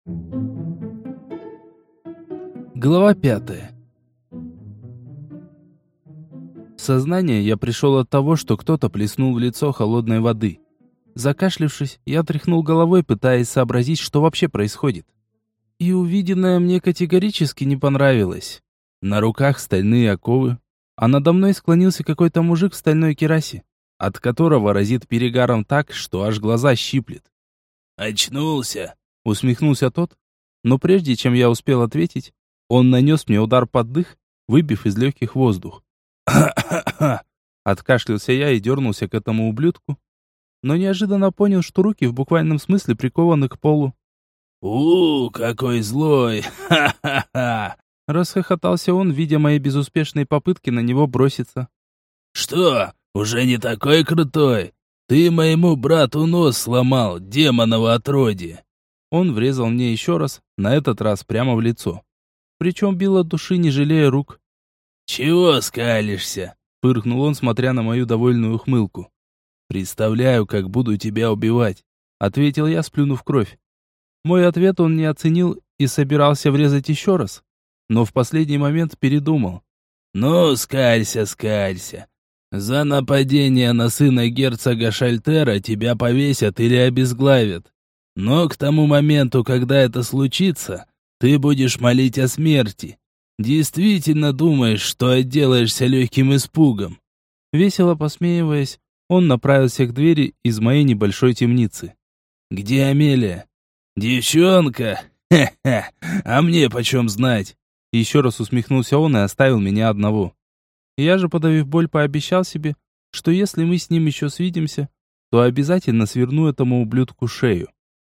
Глава 5. В сознание я пришел от того, что кто-то плеснул в лицо холодной воды. Закашлявшись, я тряхнул головой, пытаясь сообразить, что вообще происходит. И увиденное мне категорически не понравилось. На руках стальные оковы, а надо мной склонился какой-то мужик в стальной керасе, от которого разит перегаром так, что аж глаза щиплет. «Очнулся!» — усмехнулся тот, но прежде чем я успел ответить, он нанес мне удар под дых, выбив из легких воздух. Откашлялся я и дернулся к этому ублюдку, но неожиданно понял, что руки в буквальном смысле прикованы к полу. Какой злой! Ха-ха-ха!» Расхохотался он, видя мои безуспешные попытки на него броситься. «Что, уже не такой крутой? Ты моему брату нос сломал, демоново отродье!» Он врезал мне еще раз, на этот раз прямо в лицо. Причем бил от души, не жалея рук. «Чего скалишься?» — фыркнул он, смотря на мою довольную ухмылку. «Представляю, как буду тебя убивать», — ответил я, сплюнув кровь. Мой ответ он не оценил и собирался врезать еще раз, но в последний момент передумал. «Ну, скалься, скалься. За нападение на сына герцога Шальтера тебя повесят или обезглавят. Но к тому моменту, когда это случится, ты будешь молить о смерти. Действительно думаешь, что отделаешься легким испугом?» Весело посмеиваясь, он направился к двери из моей небольшой темницы. «Где Амелия?» «Девчонка? Ха-ха! А мне почем знать?» Еще раз усмехнулся он и оставил меня одного. Я же, подавив боль, пообещал себе, что если мы с ним еще свидимся, то обязательно сверну этому ублюдку шею.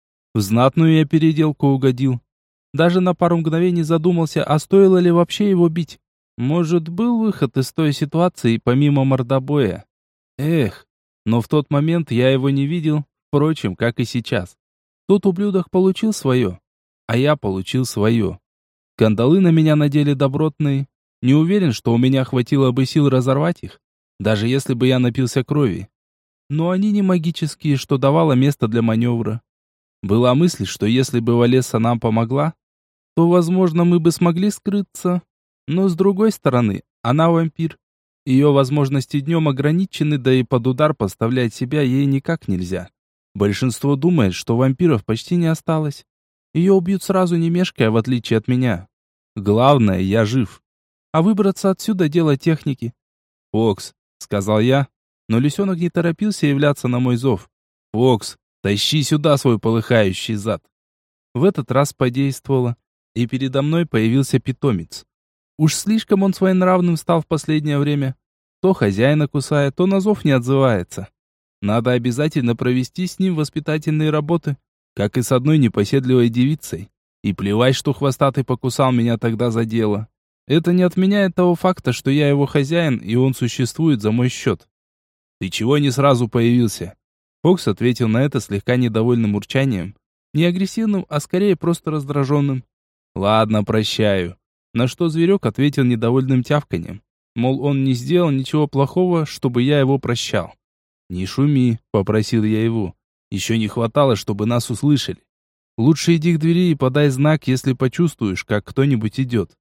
В знатную я переделку угодил. Даже на пару мгновений задумался, а стоило ли вообще его бить. Может, был выход из той ситуации, помимо мордобоя? Эх, но в тот момент я его не видел, впрочем, как и сейчас. Тот ублюдок получил свое, а я получил свое. Кандалы на меня надели добротные. Не уверен, что у меня хватило бы сил разорвать их, даже если бы я напился крови. Но они не магические, что давало место для маневра. Была мысль, что если бы Валесса нам помогла, то, возможно, мы бы смогли скрыться. Но с другой стороны, она вампир. Ее возможности днем ограничены, да и под удар подставлять себя ей никак нельзя. Большинство думает, что вампиров почти не осталось. Ее убьют сразу, не мешкая, в отличие от меня. Главное, я жив. А выбраться отсюда — дело техники. «Фокс», — сказал я, но лисенок не торопился являться на мой зов. «Фокс, тащи сюда свой полыхающий зад». В этот раз подействовало, и передо мной появился питомец. Уж слишком он своенравным стал в последнее время. То хозяина кусает, то на зов не отзывается. Надо обязательно провести с ним воспитательные работы, как и с одной непоседливой девицей. И плевать, что хвостатый покусал меня тогда за дело. Это не отменяет того факта, что я его хозяин, и он существует за мой счет. «Ты чего не сразу появился?» Фокс ответил на это слегка недовольным урчанием. Не агрессивным, а скорее просто раздраженным. «Ладно, прощаю». На что зверек ответил недовольным тявканьем. Мол, он не сделал ничего плохого, чтобы я его прощал. «Не шуми», — попросил я его. «Еще не хватало, чтобы нас услышали. Лучше иди к двери и подай знак, если почувствуешь, как кто-нибудь идет».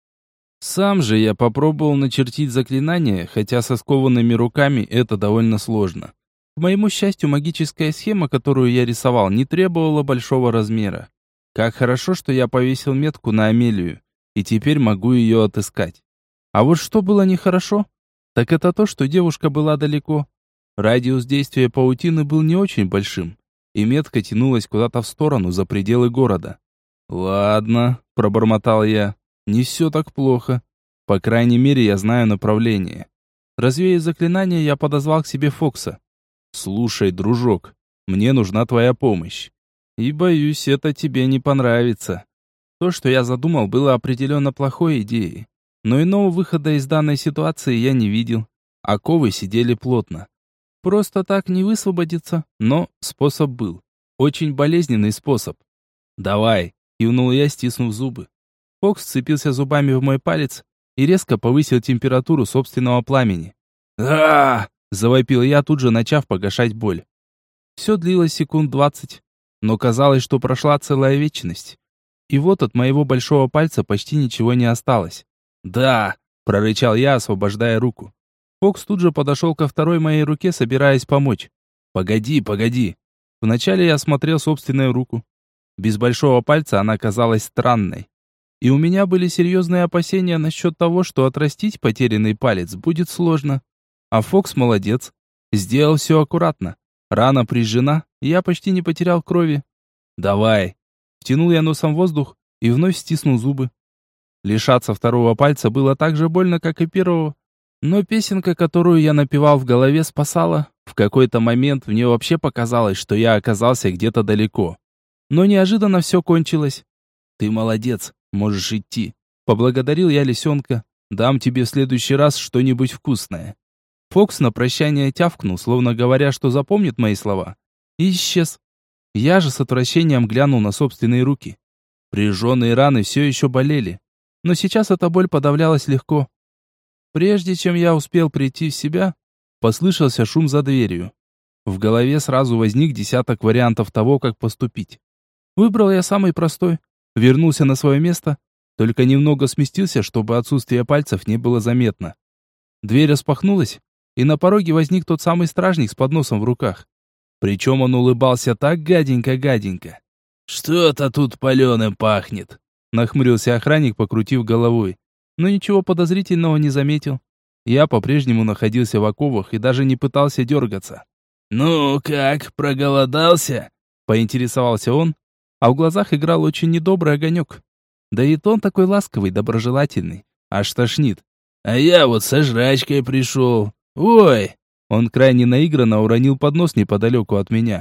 Сам же я попробовал начертить заклинание, хотя со скованными руками это довольно сложно. К моему счастью, магическая схема, которую я рисовал, не требовала большого размера. Как хорошо, что я повесил метку на Амелию, и теперь могу ее отыскать. А вот что было нехорошо, так это то, что девушка была далеко. Радиус действия паутины был не очень большим, и метка тянулась куда-то в сторону, за пределы города. «Ладно», — пробормотал я, — «не все так плохо. По крайней мере, я знаю направление». Развеяв заклинание, я подозвал к себе Фокса. «Слушай, дружок, мне нужна твоя помощь. И боюсь, это тебе не понравится». То, что я задумал, было определенно плохой идеей. Но иного выхода из данной ситуации я не видел. Оковы сидели плотно. Просто так не высвободиться, но способ был. Очень болезненный способ. «Давай», — кивнул я, стиснув зубы. Фокс вцепился зубами в мой палец и резко повысил температуру собственного пламени. «А-а-а!» — завопил я, тут же начав погашать боль. Все длилось секунд 20, но казалось, что прошла целая вечность. И вот от моего большого пальца почти ничего не осталось. «Да!» – прорычал я, освобождая руку. Фокс тут же подошел ко второй моей руке, собираясь помочь. «Погоди, погоди!» Вначале я осмотрел собственную руку. Без большого пальца она казалась странной. И у меня были серьезные опасения насчет того, что отрастить потерянный палец будет сложно. А Фокс молодец. Сделал все аккуратно. Рана прижжена, и я почти не потерял крови. «Давай!» Втянул я носом воздух и вновь стиснул зубы. Лишаться второго пальца было так же больно, как и первого. Но песенка, которую я напевал в голове, спасала. В какой-то момент мне вообще показалось, что я оказался где-то далеко. Но неожиданно все кончилось. «Ты молодец, можешь идти», — поблагодарил я лисенка. «Дам тебе в следующий раз что-нибудь вкусное». Фокс на прощание тявкнул, словно говоря, что запомнит мои слова, и исчез. Я же с отвращением глянул на собственные руки. Прижженные раны все еще болели, но сейчас эта боль подавлялась легко. Прежде чем я успел прийти в себя, послышался шум за дверью. В голове сразу возник десяток вариантов того, как поступить. Выбрал я самый простой, вернулся на свое место, только немного сместился, чтобы отсутствие пальцев не было заметно. Дверь распахнулась, и на пороге возник тот самый стражник с подносом в руках. Причем он улыбался так гаденько-гаденько. «Что-то тут паленым пахнет», — нахмурился охранник, покрутив головой. Но ничего подозрительного не заметил. Я по-прежнему находился в оковах и даже не пытался дергаться. «Ну как, проголодался?» — поинтересовался он, а в глазах играл очень недобрый огонек. Да и тон такой ласковый, доброжелательный. Аж тошнит. «А я вот со жрачкой пришел. Ой!» Он крайне наигранно уронил поднос неподалеку от меня.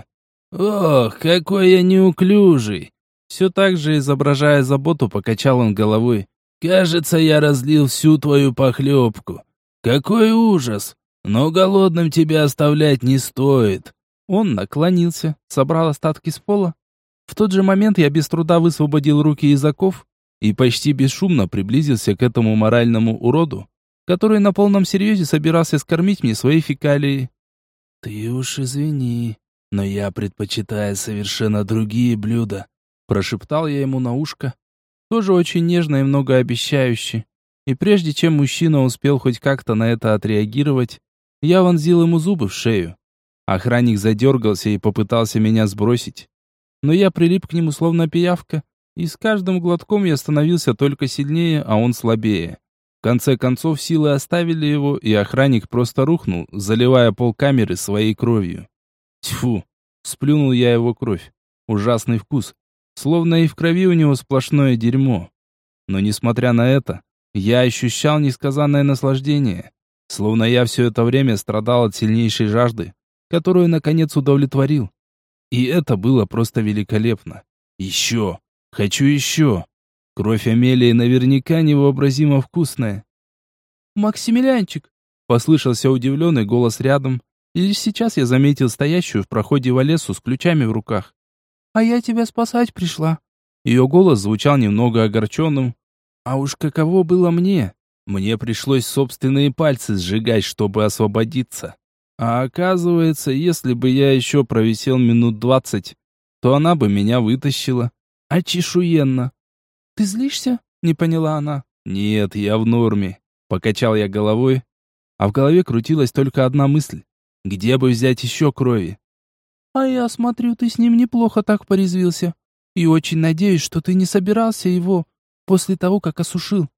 «Ох, какой я неуклюжий!» Все так же, изображая заботу, покачал он головой. «Кажется, я разлил всю твою похлебку. Какой ужас! Но голодным тебя оставлять не стоит». Он наклонился, собрал остатки с пола. В тот же момент я без труда высвободил руки из оков и почти бесшумно приблизился к этому моральному уроду, который на полном серьезе собирался скормить мне свои фекалии. «Ты уж извини, но я предпочитаю совершенно другие блюда», прошептал я ему на ушко, тоже очень нежно и многообещающе. И прежде чем мужчина успел хоть как-то на это отреагировать, я вонзил ему зубы в шею. Охранник задергался и попытался меня сбросить. Но я прилип к нему словно пиявка, и с каждым глотком я становился только сильнее, а он слабее. В конце концов силы оставили его, и охранник просто рухнул, заливая пол камеры своей кровью. Тьфу! Сплюнул я его кровь. Ужасный вкус. Словно и в крови у него сплошное дерьмо. Но несмотря на это, я ощущал несказанное наслаждение. Словно я все это время страдал от сильнейшей жажды, которую наконец удовлетворил. И это было просто великолепно. Еще! Хочу еще! Кровь Амелии наверняка невообразимо вкусная. «Максимилианчик!» — послышался удивленный голос рядом, и лишь сейчас я заметил стоящую в проходе Валесу с ключами в руках. «А я тебя спасать пришла». Ее голос звучал немного огорченным. А уж каково было мне. Мне пришлось собственные пальцы сжигать, чтобы освободиться. А оказывается, если бы я еще провисел минут 20, то она бы меня вытащила. Очешуенно. «Ты злишься?» — не поняла она. «Нет, я в норме», — покачал я головой. А в голове крутилась только одна мысль. Где бы взять еще крови? «А я смотрю, ты с ним неплохо так порезвился. И очень надеюсь, что ты не собирался его после того, как осушил».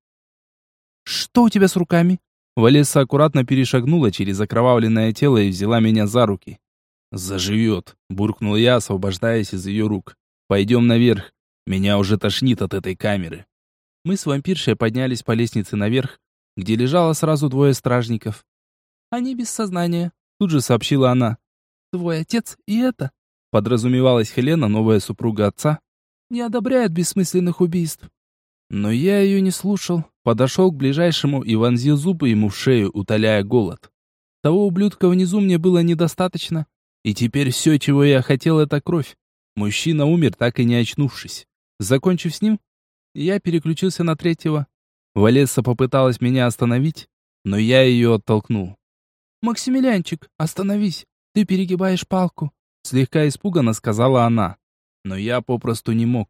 «Что у тебя с руками?» Валесса аккуратно перешагнула через окровавленное тело и взяла меня за руки. «Заживет», — буркнул я, освобождаясь из ее рук. «Пойдем наверх. Меня уже тошнит от этой камеры». Мы с вампиршей поднялись по лестнице наверх, где лежало сразу двое стражников. «Они без сознания», — тут же сообщила она. «Твой отец и это», — подразумевалась Хелена, новая супруга отца, «не одобряет бессмысленных убийств». Но я ее не слушал, подошел к ближайшему и вонзил зубы ему в шею, утоляя голод. Того ублюдка внизу мне было недостаточно, и теперь все, чего я хотел, это кровь. Мужчина умер, так и не очнувшись. Закончив с ним, я переключился на третьего. Валесса попыталась меня остановить, но я ее оттолкнул. «Максимилианчик, остановись, ты перегибаешь палку», слегка испуганно сказала она. Но я попросту не мог.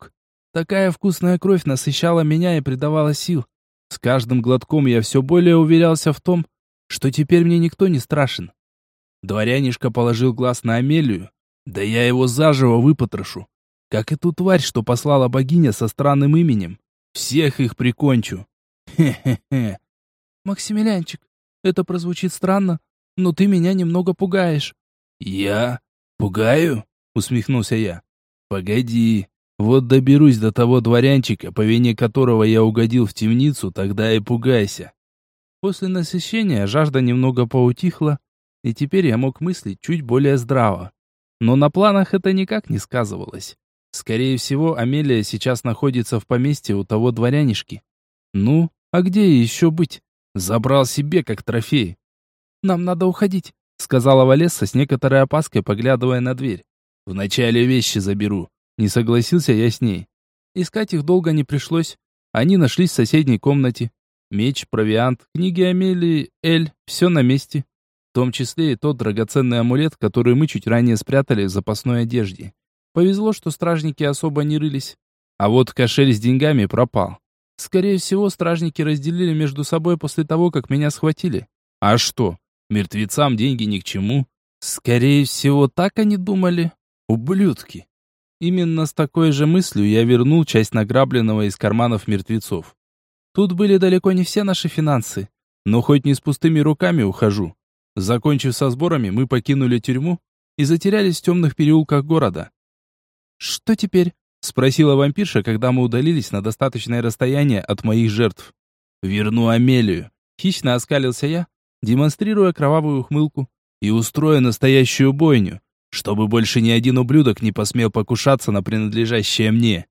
Такая вкусная кровь насыщала меня и придавала сил. С каждым глотком я все более уверялся в том, что теперь мне никто не страшен. Дворянишка положил глаз на Амелию, да я его заживо выпотрошу. Как и ту тварь, что послала богиня со странным именем. Всех их прикончу. Хе-хе-хе. Максимилианчик, это прозвучит странно, но ты меня немного пугаешь. Я? Пугаю? Усмехнулся я. Погоди, вот доберусь до того дворянчика, по вине которого я угодил в темницу, тогда и пугайся. После насыщения жажда немного поутихла, и теперь я мог мыслить чуть более здраво. Но на планах это никак не сказывалось. Скорее всего, Амелия сейчас находится в поместье у того дворянишки. Ну, а где ей еще быть? Забрал себе как трофей. «Нам надо уходить», — сказала Валесса с некоторой опаской, поглядывая на дверь. «Вначале вещи заберу». Не согласился я с ней. Искать их долго не пришлось. Они нашлись в соседней комнате. Меч, провиант, книги Амелии, Эль, все на месте. В том числе и тот драгоценный амулет, который мы чуть ранее спрятали в запасной одежде. Повезло, что стражники особо не рылись. А вот кошель с деньгами пропал. Скорее всего, стражники разделили между собой после того, как меня схватили. А что? Мертвецам деньги ни к чему. Скорее всего, так они думали. Ублюдки. Именно с такой же мыслью я вернул часть награбленного из карманов мертвецов. Тут были далеко не все наши финансы, но хоть не с пустыми руками ухожу. Закончив со сборами, мы покинули тюрьму и затерялись в темных переулках города. «Что теперь?» — спросила вампирша, когда мы удалились на достаточное расстояние от моих жертв. «Верну Амелию», — хищно оскалился я, демонстрируя кровавую ухмылку, «и устрою настоящую бойню, чтобы больше ни один ублюдок не посмел покушаться на принадлежащее мне».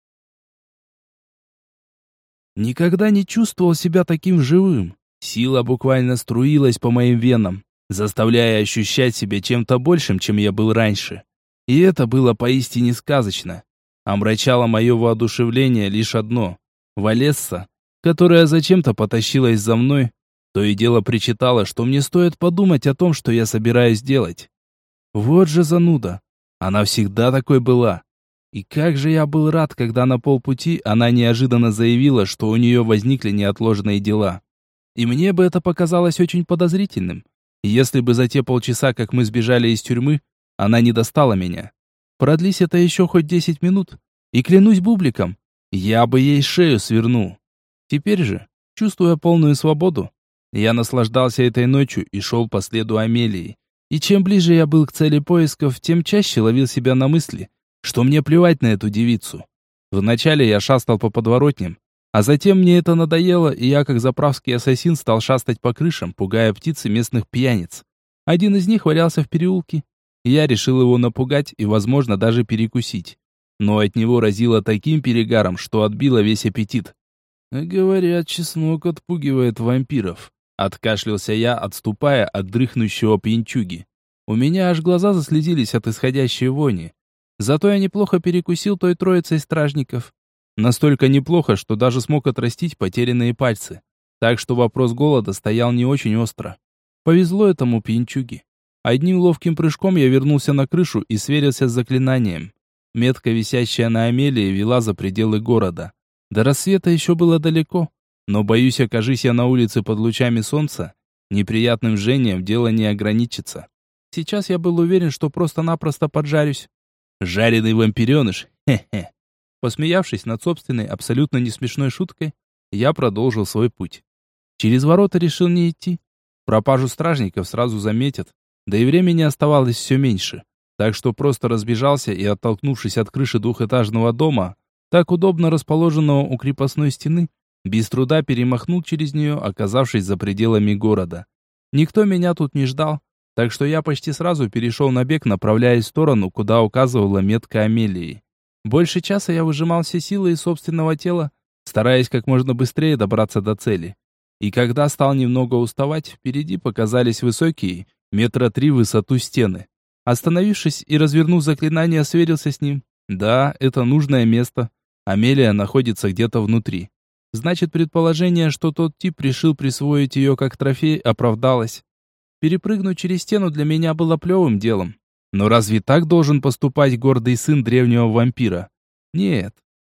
Никогда не чувствовал себя таким живым. Сила буквально струилась по моим венам, заставляя ощущать себя чем-то большим, чем я был раньше. И это было поистине сказочно. Омрачало мое воодушевление лишь одно. Валесса, которая зачем-то потащилась за мной, то и дело причитала, что мне стоит подумать о том, что я собираюсь делать. Вот же зануда. Она всегда такой была. И как же я был рад, когда на полпути она неожиданно заявила, что у нее возникли неотложные дела. И мне бы это показалось очень подозрительным, если бы за те полчаса, как мы сбежали из тюрьмы, она не достала меня. Продлись это еще хоть 10 минут, и клянусь бубликом, я бы ей шею свернул. Теперь же, чувствуя полную свободу, я наслаждался этой ночью и шел по следу Амелии. И чем ближе я был к цели поисков, тем чаще ловил себя на мысли, что мне плевать на эту девицу. Вначале я шастал по подворотням, а затем мне это надоело, и я, как заправский ассасин, стал шастать по крышам, пугая птиц и местных пьяниц. Один из них валялся в переулке. Я решил его напугать и, возможно, даже перекусить. Но от него разило таким перегаром, что отбило весь аппетит. «Говорят, чеснок отпугивает вампиров», — откашлялся я, отступая от дрыхнущего пьянчуги. У меня аж глаза заслезились от исходящей вони. Зато я неплохо перекусил той троицей стражников. Настолько неплохо, что даже смог отрастить потерянные пальцы. Так что вопрос голода стоял не очень остро. Повезло этому пьянчуге. Одним ловким прыжком я вернулся на крышу и сверился с заклинанием. Метка, висящая на Амелии, вела за пределы города. До рассвета еще было далеко, но, боюсь, окажись я на улице под лучами солнца, неприятным жжением дело не ограничится. Сейчас я был уверен, что просто-напросто поджарюсь. Жареный вампиреныш, хе-хе. Посмеявшись над собственной абсолютно несмешной шуткой, я продолжил свой путь. Через ворота решил не идти. Пропажу стражников сразу заметят, да и времени оставалось все меньше. Так что просто разбежался и, оттолкнувшись от крыши двухэтажного дома, так удобно расположенного у крепостной стены, без труда перемахнул через нее, оказавшись за пределами города. Никто меня тут не ждал, так что я почти сразу перешел на бег, направляясь в сторону, куда указывала метка Амелии. Больше часа я выжимал все силы из собственного тела, стараясь как можно быстрее добраться до цели. И когда стал немного уставать, впереди показались высокие, 3 метра в высоту стены. Остановившись и развернув заклинание, сверился с ним. Да, это нужное место. Амелия находится где-то внутри. Значит, предположение, что тот тип решил присвоить ее как трофей, оправдалось. Перепрыгнуть через стену для меня было плевым делом. Но разве так должен поступать гордый сын древнего вампира? Нет,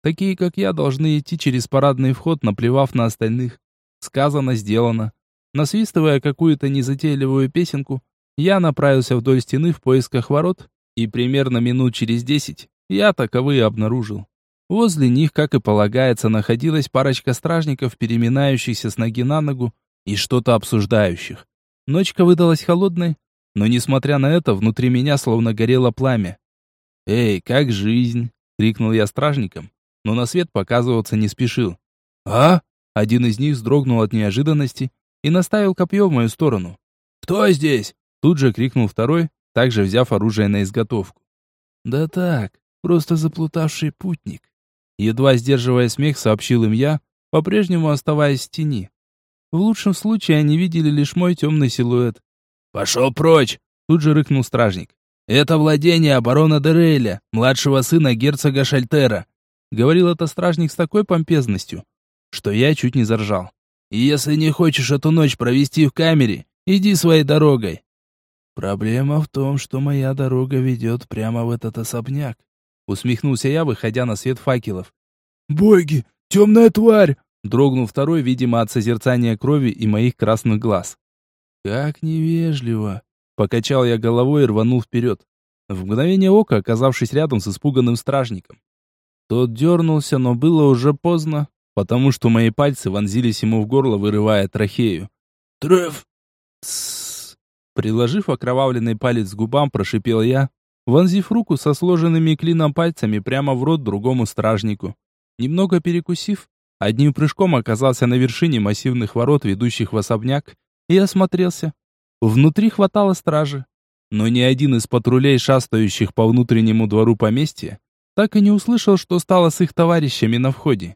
Такие, как я, должны идти через парадный вход, наплевав на остальных. Сказано, сделано. Насвистывая какую-то незатейливую песенку, я направился вдоль стены в поисках ворот, и примерно минут через 10 я таковые обнаружил. Возле них, как и полагается, находилась парочка стражников, переминающихся с ноги на ногу и что-то обсуждающих. Ночка выдалась холодной, но, несмотря на это, внутри меня словно горело пламя. «Эй, как жизнь?» — крикнул я стражникам, но на свет показываться не спешил. «А?» — один из них вздрогнул от неожиданности и наставил копье в мою сторону. «Кто здесь?» — тут же крикнул второй, также взяв оружие на изготовку. «Да так, просто заплутавший путник». Едва сдерживая смех, сообщил им я, по-прежнему оставаясь в тени. В лучшем случае они видели лишь мой темный силуэт. «Пошел прочь!» — тут же рыкнул стражник. «Это владение барона Дереля, младшего сына герцога Шальтера», — говорил это стражник с такой помпезностью, что я чуть не заржал. «И если не хочешь эту ночь провести в камере, иди своей дорогой». «Проблема в том, что моя дорога ведет прямо в этот особняк», — усмехнулся я, выходя на свет факелов. «Боги, темная тварь!» — дрогнул второй, видимо, от созерцания крови и моих красных глаз. «Как невежливо!» — покачал я головой и рванул вперед, в мгновение ока оказавшись рядом с испуганным стражником. Тот дернулся, но было уже поздно, потому что мои пальцы вонзились ему в горло, вырывая трахею. «Треф!» «Тссс!» Приложив окровавленный палец к губам, прошипел я, вонзив руку со сложенными клином пальцами прямо в рот другому стражнику. Немного перекусив, одним прыжком оказался на вершине массивных ворот, ведущих в особняк, и осмотрелся. Внутри хватало стражи, но ни один из патрулей, шастающих по внутреннему двору поместья, так и не услышал, что стало с их товарищами на входе.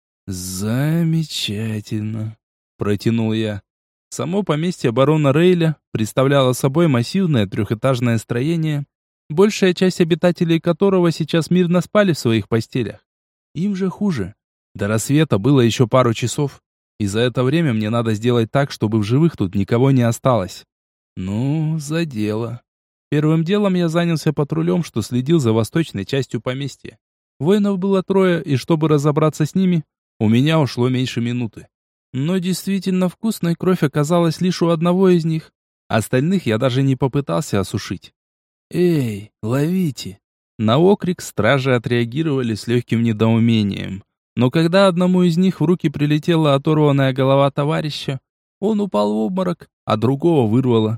«Замечательно», — протянул я. Само поместье барона Рейля представляло собой массивное трехэтажное строение, большая часть обитателей которого сейчас мирно спали в своих постелях. Им же хуже. До рассвета было еще пару часов, и за это время мне надо сделать так, чтобы в живых тут никого не осталось. Ну, за дело. Первым делом я занялся патрулем, что следил за восточной частью поместья. Воинов было 3, и чтобы разобраться с ними, у меня ушло меньше минуты. Но действительно вкусной кровь оказалась лишь у одного из них. Остальных я даже не попытался осушить. «Эй, ловите!» На окрик стражи отреагировали с легким недоумением. Но когда одному из них в руки прилетела оторванная голова товарища, он упал в обморок, а другого вырвало.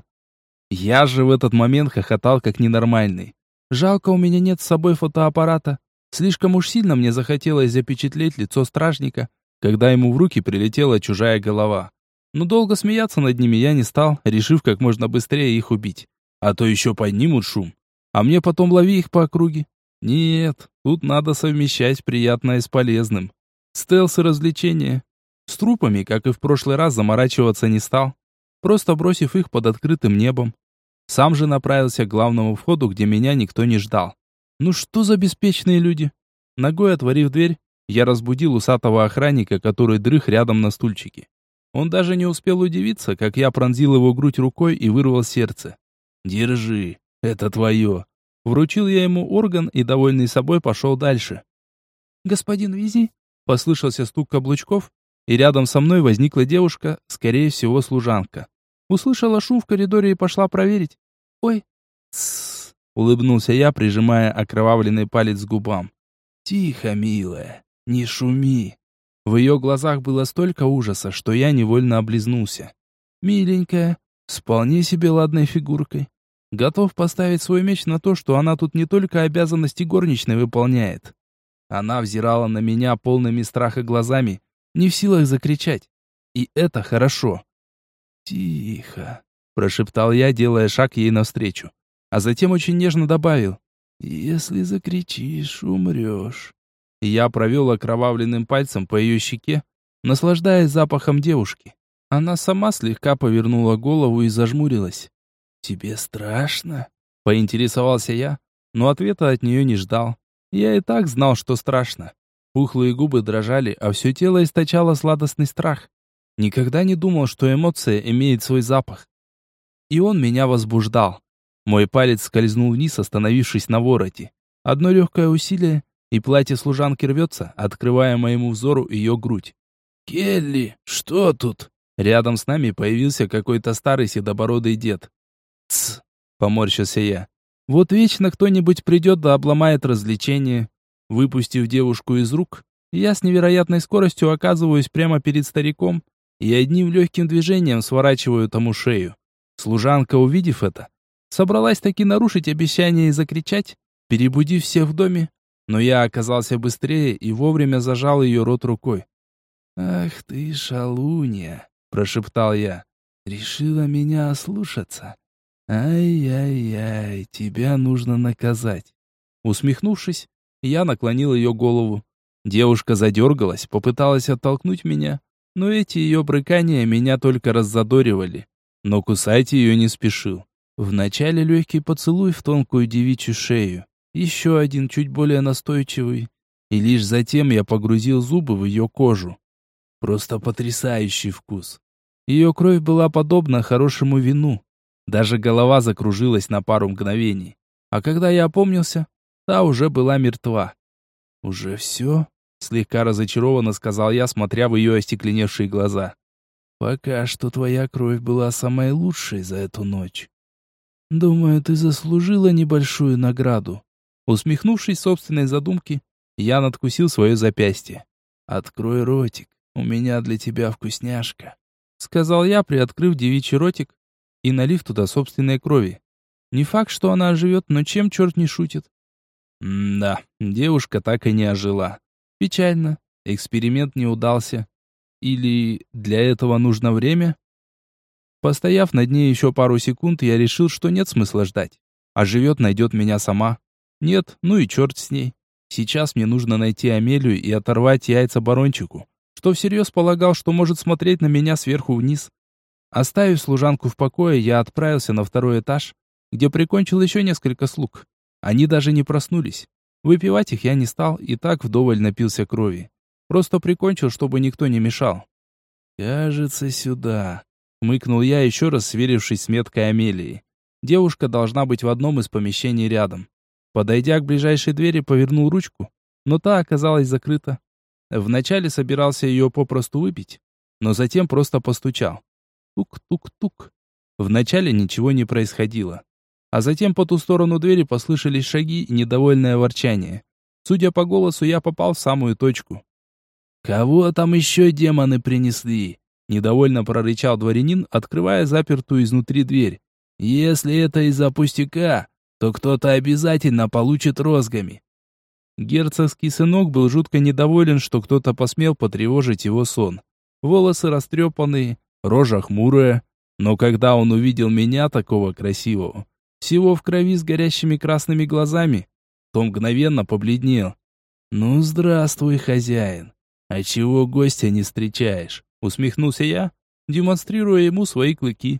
Я же в этот момент хохотал как ненормальный. Жалко, у меня нет с собой фотоаппарата. Слишком уж сильно мне захотелось запечатлеть лицо стражника, когда ему в руки прилетела чужая голова. Но долго смеяться над ними я не стал, решив как можно быстрее их убить. А то еще поднимут шум. А мне потом лови их по округе. Нет, тут надо совмещать приятное с полезным. Стелс и развлечения. С трупами, как и в прошлый раз, заморачиваться не стал, просто бросив их под открытым небом. Сам же направился к главному входу, где меня никто не ждал. Ну что за беспечные люди? Ногой отворив дверь, я разбудил усатого охранника, который дрых рядом на стульчике. Он даже не успел удивиться, как я пронзил его грудь рукой и вырвал сердце. «Держи, это твое». Вручил я ему орган и, довольный собой, пошел дальше. «Господин Визи?» — послышался стук каблучков, и рядом со мной возникла девушка, скорее всего, служанка. Услышала шум в коридоре и пошла проверить. «Ой!» «Тссс!» — улыбнулся я, прижимая окровавленный палец к губам. «Тихо, милая, не шуми!» В ее глазах было столько ужаса, что я невольно облизнулся. «Миленькая, с вполне себе ладной фигуркой. Готов поставить свой меч на то, что она тут не только обязанности горничной выполняет». Она взирала на меня полными страха глазами, не в силах закричать. И это хорошо. «Тихо», — прошептал я, делая шаг ей навстречу. А затем очень нежно добавил: «Если закричишь, умрешь». Я провел окровавленным пальцем по ее щеке, наслаждаясь запахом девушки. Она сама слегка повернула голову и зажмурилась. «Тебе страшно?» — поинтересовался я, но ответа от нее не ждал. Я и так знал, что страшно. Пухлые губы дрожали, а все тело источало сладостный страх. Никогда не думал, что эмоция имеет свой запах. И он меня возбуждал. Мой палец скользнул вниз, остановившись на вороте. Одно легкое усилие, и платье служанки рвется, открывая моему взору ее грудь. «Келли, что тут?» Рядом с нами появился какой-то старый седобородый дед. «Тсс!» — поморщился я. «Вот вечно кто-нибудь придет да обломает развлечение». Выпустив девушку из рук, я с невероятной скоростью оказываюсь прямо перед стариком и одним легким движением сворачиваю тому шею. Служанка, увидев это, собралась таки нарушить обещание и закричать, перебудив всех в доме, но я оказался быстрее и вовремя зажал ее рот рукой. «Ах ты, шалунья!» — прошептал я. «Решила меня ослушаться? Ай-яй-яй, тебя нужно наказать». Усмехнувшись, я наклонил ее голову. Девушка задергалась, попыталась оттолкнуть меня, но эти ее брыкания меня только раззадоривали. Но кусать ее не спешил. Вначале легкий поцелуй в тонкую девичью шею, еще один чуть более настойчивый, и лишь затем я погрузил зубы в ее кожу. Просто потрясающий вкус. Ее кровь была подобна хорошему вину. Даже голова закружилась на пару мгновений. А когда я опомнился, та уже была мертва. «Уже все?» — слегка разочарованно сказал я, смотря в ее остекленевшие глаза. «Пока что твоя кровь была самой лучшей за эту ночь. Думаю, ты заслужила небольшую награду». Усмехнувшись собственной задумке, я надкусил свое запястье. «Открой ротик, у меня для тебя вкусняшка», — сказал я, приоткрыв девичий ротик и налив туда собственной крови. Не факт, что она оживет, но чем черт не шутит. Да, девушка так и не ожила. Печально, эксперимент не удался. Или для этого нужно время? Постояв над ней еще пару секунд, я решил, что нет смысла ждать. Оживет, найдет меня сама. Нет, ну и черт с ней. Сейчас мне нужно найти Амелию и оторвать яйца барончику, что всерьез полагал, что может смотреть на меня сверху вниз. Оставив служанку в покое, я отправился на второй этаж, где прикончил еще несколько слуг. Они даже не проснулись. Выпивать их я не стал и так вдоволь напился крови. Просто прикончил, чтобы никто не мешал. «Кажется, сюда», — хмыкнул я, еще раз сверившись с меткой Амелии. Девушка должна быть в одном из помещений рядом. Подойдя к ближайшей двери, повернул ручку, но та оказалась закрыта. Вначале собирался ее попросту выпить, но затем просто постучал. Тук-тук-тук. Вначале ничего не происходило. А затем по ту сторону двери послышались шаги и недовольное ворчание. Судя по голосу, я попал в самую точку. «Кого там еще демоны принесли?» — недовольно прорычал дворянин, открывая запертую изнутри дверь. «Если это из-за пустяка, то кто-то обязательно получит розгами». Герцогский сынок был жутко недоволен, что кто-то посмел потревожить его сон. Волосы растрепанные, рожа хмурая. Но когда он увидел меня, такого красивого, всего в крови с горящими красными глазами, то мгновенно побледнел. «Ну, здравствуй, хозяин. А чего гостя не встречаешь?» — усмехнулся я, демонстрируя ему свои клыки.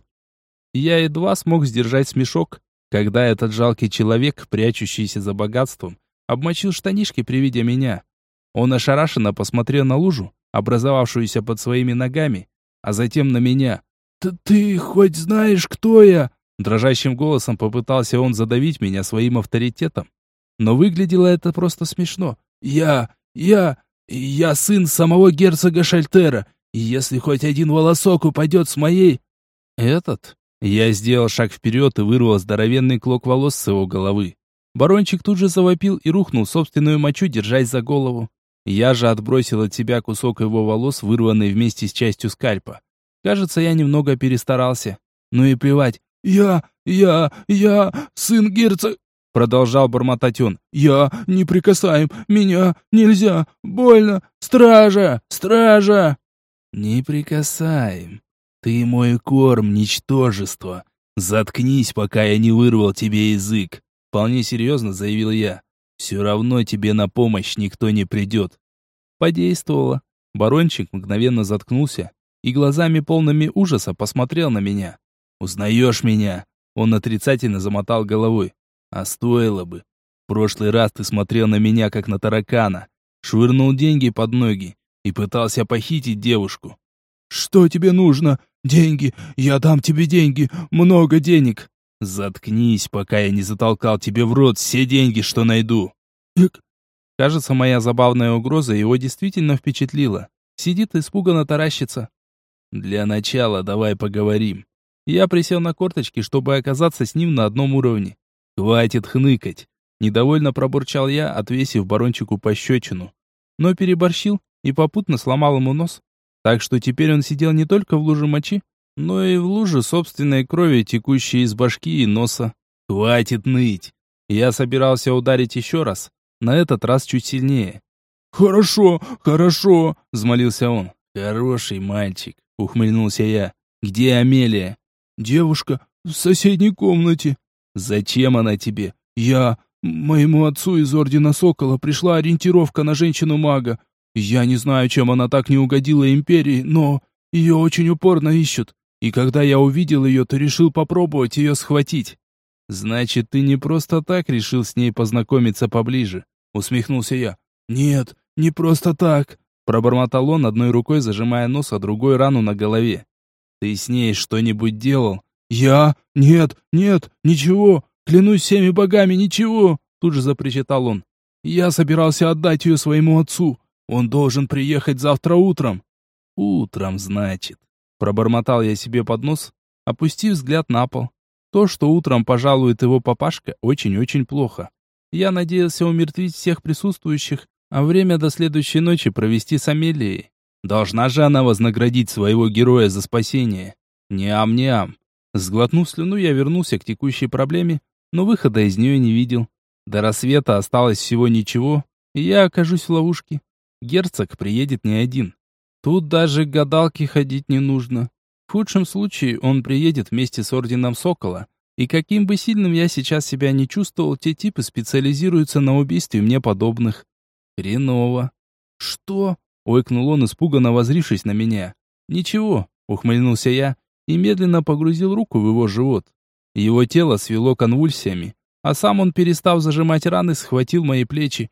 Я едва смог сдержать смешок, когда этот жалкий человек, прячущийся за богатством, обмочил штанишки при виде меня. Он ошарашенно посмотрел на лужу, образовавшуюся под своими ногами, а затем на меня. «Ты хоть знаешь, кто я?» Дрожащим голосом попытался он задавить меня своим авторитетом. Но выглядело это просто смешно. «Я сын самого герцога Шальтера, и если хоть один волосок упадет с моей...» «Этот?» Я сделал шаг вперед и вырвал здоровенный клок волос с его головы. Барончик тут же завопил и рухнул в собственную мочу, держась за голову. Я же отбросил от себя кусок его волос, вырванный вместе с частью скальпа. Кажется, я немного перестарался. Ну и плевать. «Я, сын герцога...» Продолжал бормотать он. «Я неприкасаем, меня нельзя, больно, стража, стража!» «Неприкасаем, ты мой корм, ничтожество. Заткнись, пока я не вырвал тебе язык», вполне серьезно заявил я. «Все равно тебе на помощь никто не придет». Подействовало. Барончик мгновенно заткнулся и глазами полными ужаса посмотрел на меня. «Узнаешь меня?» Он отрицательно замотал головой. «А стоило бы. В прошлый раз ты смотрел на меня, как на таракана, швырнул деньги под ноги и пытался похитить девушку». «Что тебе нужно? Деньги? Я дам тебе деньги, много денег». «Заткнись, пока я не затолкал тебе в рот все деньги, что найду». Кажется, моя забавная угроза его действительно впечатлила. Сидит испуганно таращится. Для начала давай поговорим. Я присел на корточки, чтобы оказаться с ним на одном уровне. Хватит хныкать. Недовольно пробурчал я, отвесив барончику пощечину. Но переборщил и попутно сломал ему нос. Так что теперь он сидел не только в луже мочи, но и в луже собственной крови, текущей из башки и носа. Хватит ныть. Я собирался ударить еще раз, на этот раз чуть сильнее. «Хорошо, хорошо», — взмолился он. «Хороший мальчик», — ухмыльнулся я. «Где Амелия?» «Девушка в соседней комнате». «Зачем она тебе?» Моему отцу из Ордена Сокола пришла ориентировка на женщину-мага. Я не знаю, чем она так не угодила Империи, но ее очень упорно ищут. И когда я увидел ее, то решил попробовать ее схватить». «Значит, ты не просто так решил с ней познакомиться поближе?» — усмехнулся я. «Нет, не просто так», — пробормотал он, одной рукой зажимая нос, а другой рану на голове. «Ты с ней что-нибудь делал?» Нет, ничего, клянусь всеми богами, ничего», — тут же запричитал он. «Я собирался отдать ее своему отцу. Он должен приехать завтра утром». «Утром, значит», — пробормотал я себе под нос, опустив взгляд на пол. То, что утром пожалует его папашка, очень-очень плохо. Я надеялся умертвить всех присутствующих, а время до следующей ночи провести с Амелией. Должна же она вознаградить своего героя за спасение. Ням-ням. Сглотнув слюну, я вернулся к текущей проблеме, но выхода из нее не видел. До рассвета осталось всего ничего, и я окажусь в ловушке. Герцог приедет не один. Тут даже к гадалке ходить не нужно. В худшем случае он приедет вместе с Орденом Сокола, и каким бы сильным я сейчас себя не чувствовал, те типы специализируются на убийстве мне подобных. Хреново. «Что?» — ойкнул он, испуганно воззрившись на меня. «Ничего», — ухмыльнулся я и медленно погрузил руку в его живот. Его тело свело конвульсиями, а сам он, перестав зажимать раны, схватил мои плечи.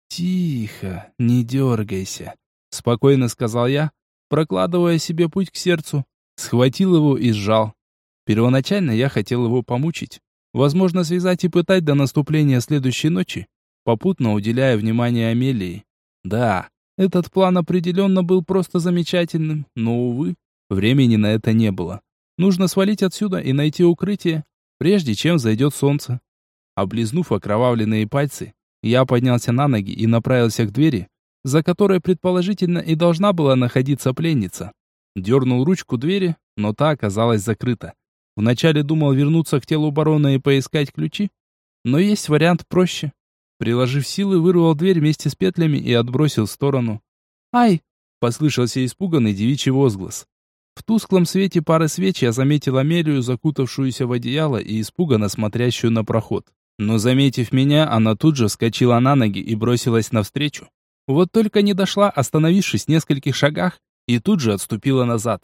«Тихо, не дергайся», — спокойно сказал я, прокладывая себе путь к сердцу. Схватил его и сжал. Первоначально я хотел его помучить. Возможно, связать и пытать до наступления следующей ночи, попутно уделяя внимание Амелии. Да, этот план определенно был просто замечательным, но, увы, времени на это не было. Нужно свалить отсюда и найти укрытие, прежде чем зайдет солнце. Облизнув окровавленные пальцы, я поднялся на ноги и направился к двери, за которой предположительно и должна была находиться пленница. Дернул ручку двери, но та оказалась закрыта. Вначале думал вернуться к телу барона и поискать ключи, но есть вариант проще. Приложив силы, вырвал дверь вместе с петлями и отбросил в сторону. «Ай!» — послышался испуганный девичий возглас. В тусклом свете пары свеч я заметил Амелию, закутавшуюся в одеяло и испуганно смотрящую на проход. Но, заметив меня, она тут же вскочила на ноги и бросилась навстречу. Вот только не дошла, остановившись в нескольких шагах, и тут же отступила назад.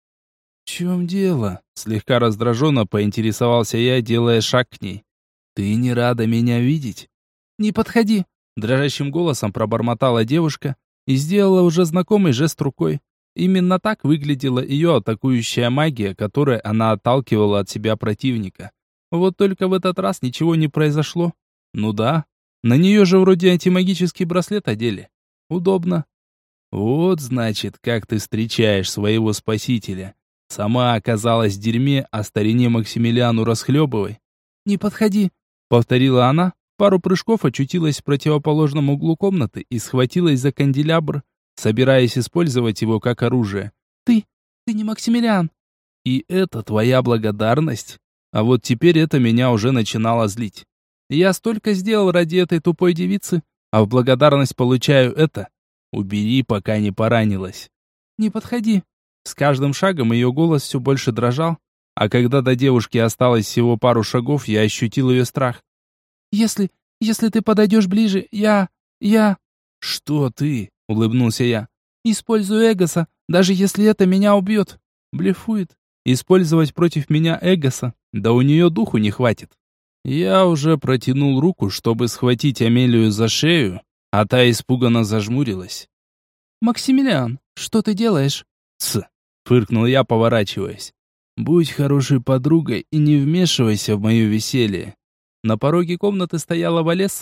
«В чем дело?» — слегка раздраженно поинтересовался я, делая шаг к ней. «Ты не рада меня видеть?» «Не подходи!» — дрожащим голосом пробормотала девушка и сделала уже знакомый жест рукой. Именно так выглядела ее атакующая магия, которой она отталкивала от себя противника. Вот только в этот раз ничего не произошло. Ну да, на нее же вроде антимагический браслет одели. Удобно. «Вот, значит, как ты встречаешь своего спасителя. Сама оказалась в дерьме, а старине Максимилиану расхлебывай». «Не подходи», — повторила она, пару прыжков очутилась в противоположном углу комнаты и схватилась за канделябр, собираясь использовать его как оружие. Ты не Максимилиан». «И это твоя благодарность?» А вот теперь это меня уже начинало злить. Я столько сделал ради этой тупой девицы, а в благодарность получаю это. Убери, пока не поранилась. «Не подходи». С каждым шагом ее голос все больше дрожал, а когда до девушки осталось всего пару шагов, я ощутил ее страх. «Если ты подойдешь ближе, я...» «Что ты?» — улыбнулся я. «Использую Эгоса, даже если это меня убьет». Блефует. Использовать против меня Эгоса? Да у нее духу не хватит. Я уже протянул руку, чтобы схватить Амелию за шею, а та испуганно зажмурилась. «Максимилиан, что ты делаешь?» «Тсс», — фыркнул я, поворачиваясь. «Будь хорошей подругой и не вмешивайся в мое веселье». На пороге комнаты стояла Валесса,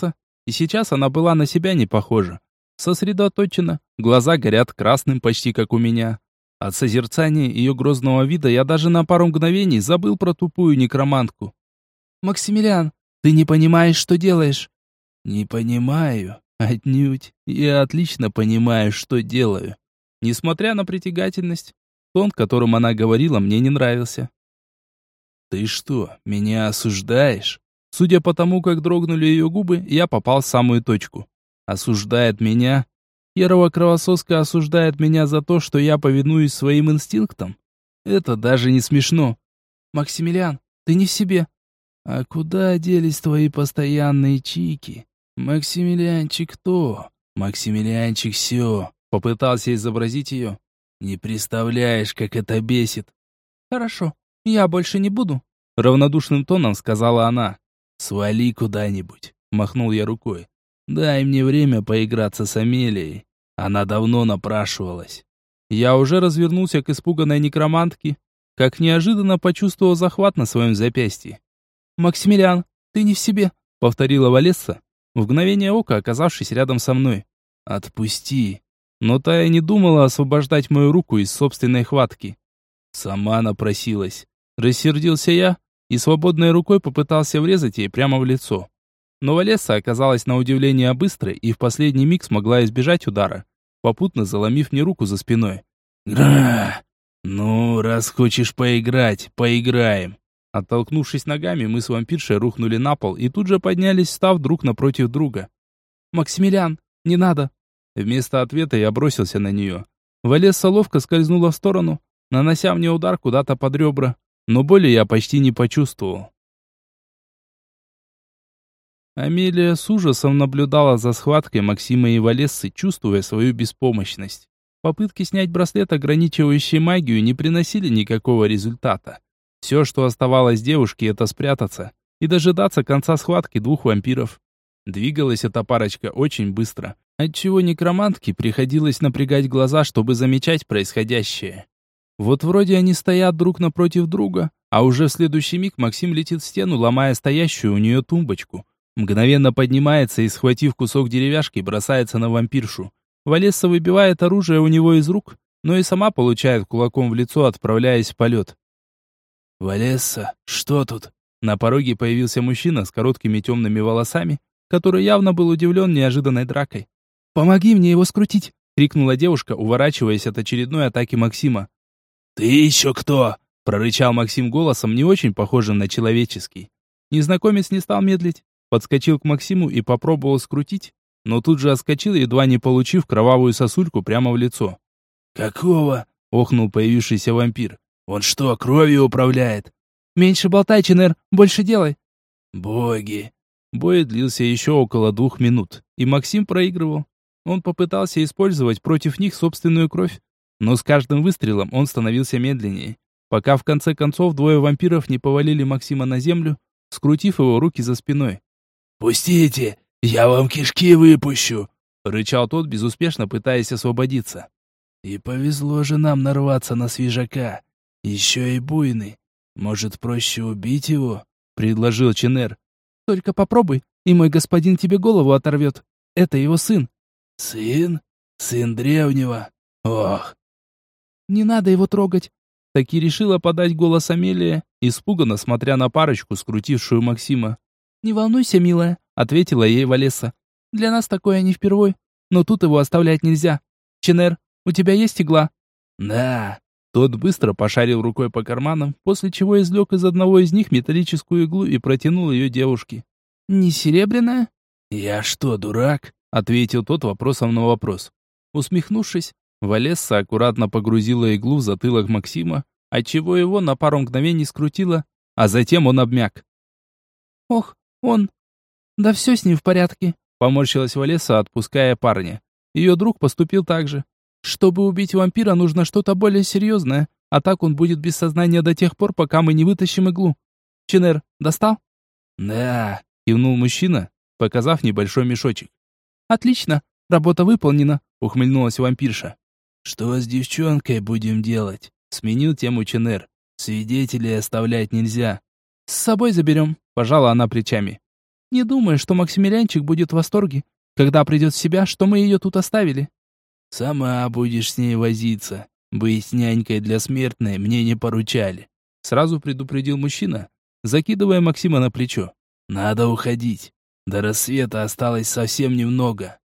И сейчас она была на себя не похожа. Сосредоточена, глаза горят красным почти как у меня. От созерцания ее грозного вида я даже на пару мгновений забыл про тупую некромантку. «Максимилиан, ты не понимаешь, что делаешь?» «Не понимаю. Отнюдь. Я отлично понимаю, что делаю». Несмотря на притягательность, тон, которым она говорила, мне не нравился. «Ты что, меня осуждаешь?» Судя по тому, как дрогнули ее губы, я попал в самую точку. «Осуждает меня?» Первая кровососка осуждает меня за то, что я повинуюсь своим инстинктам? Это даже не смешно. «Максимилиан, ты не в себе». «А куда делись твои постоянные чики?» «Максимилианчик кто?» «Максимилианчик все». Попытался изобразить ее. «Не представляешь, как это бесит». «Хорошо, я больше не буду», — равнодушным тоном сказала она. «Свали куда-нибудь», — махнул я рукой. «Дай мне время поиграться с Амелией. Она давно напрашивалась». Я уже развернулся к испуганной некромантке, как неожиданно почувствовал захват на своем запястье. «Максимилиан, ты не в себе», — повторила Валесса, в мгновение ока оказавшись рядом со мной. «Отпусти». Но та и не думала освобождать мою руку из собственной хватки. Сама напросилась. Рассердился я и свободной рукой попытался врезать ей прямо в лицо. Но Валесса оказалась на удивление быстрой и в последний миг смогла избежать удара, попутно заломив мне руку за спиной. «Гра! Ну, раз хочешь поиграть, поиграем!» Оттолкнувшись ногами, мы с вампиршей рухнули на пол и тут же поднялись, став друг напротив друга. «Максимилиан, не надо!» Вместо ответа я бросился на нее. Валесса ловко скользнула в сторону, нанося мне удар куда-то под ребра, но боли я почти не почувствовал. Амелия с ужасом наблюдала за схваткой Максима и Валессы, чувствуя свою беспомощность. Попытки снять браслет, ограничивающий магию, не приносили никакого результата. Все, что оставалось девушке, это спрятаться и дожидаться конца схватки двух вампиров. Двигалась эта парочка очень быстро, отчего некромантке приходилось напрягать глаза, чтобы замечать происходящее. Вот вроде они стоят друг напротив друга, а уже в следующий миг Максим летит в стену, ломая стоящую у нее тумбочку. Мгновенно поднимается и, схватив кусок деревяшки, бросается на вампиршу. Валесса выбивает оружие у него из рук, но и сама получает кулаком в лицо, отправляясь в полет. «Валесса, что тут?» На пороге появился мужчина с короткими темными волосами, который явно был удивлен неожиданной дракой. «Помоги мне его скрутить!» — крикнула девушка, уворачиваясь от очередной атаки Максима. «Ты еще кто?» — прорычал Максим голосом, не очень похожим на человеческий. Незнакомец не стал медлить, подскочил к Максиму и попробовал скрутить, но тут же отскочил, едва не получив кровавую сосульку прямо в лицо. «Какого?» — охнул появившийся вампир. «Он что, кровью управляет?» «Меньше болтай, Ченер, больше делай!» «Боги!» Бой длился еще около 2 минут, и Максим проигрывал. Он попытался использовать против них собственную кровь, но с каждым выстрелом он становился медленнее, пока в конце концов двое вампиров не повалили Максима на землю, скрутив его руки за спиной. «Пустите, я вам кишки выпущу!» — рычал тот, безуспешно пытаясь освободиться. «И повезло же нам нарваться на свежака, еще и буйный. Может, проще убить его?» — предложил Ченер. «Только попробуй, и мой господин тебе голову оторвет. Это его сын». «Сын? Сын древнего? Ох!» «Не надо его трогать!» Таки решила подать голос Амелия, испуганно смотря на парочку, скрутившую Максима. «Не волнуйся, милая», — ответила ей Валесса. «Для нас такое не впервой, но тут его оставлять нельзя. Ченер, у тебя есть игла?» «Да». Тот быстро пошарил рукой по карманам, после чего извлек из одного из них металлическую иглу и протянул ее девушке. «Не серебряная?» «Я что, дурак?» — ответил тот вопросом на вопрос. Усмехнувшись, Валесса аккуратно погрузила иглу в затылок Максима, отчего его на пару мгновений скрутило, а затем он обмяк. «Ох, он... Да все с ним в порядке», — поморщилась Валесса, отпуская парня. Ее друг поступил так же. «Чтобы убить вампира, нужно что-то более серьезное, а так он будет без сознания до тех пор, пока мы не вытащим иглу. Ченер, достал?» «Да», — кивнул мужчина, показав небольшой мешочек. «Отлично, работа выполнена», — ухмыльнулась вампирша. «Что с девчонкой будем делать?» — сменил тему Ченер. «Свидетелей оставлять нельзя». «С собой заберем», — пожала она плечами. Не думаю, что Максимилианчик будет в восторге, когда придет в себя, что мы ее тут оставили. Сама будешь с ней возиться. Быть нянькой для смертной мне не поручали. Сразу предупредил мужчина, закидывая Максима на плечо. Надо уходить. До рассвета осталось совсем немного.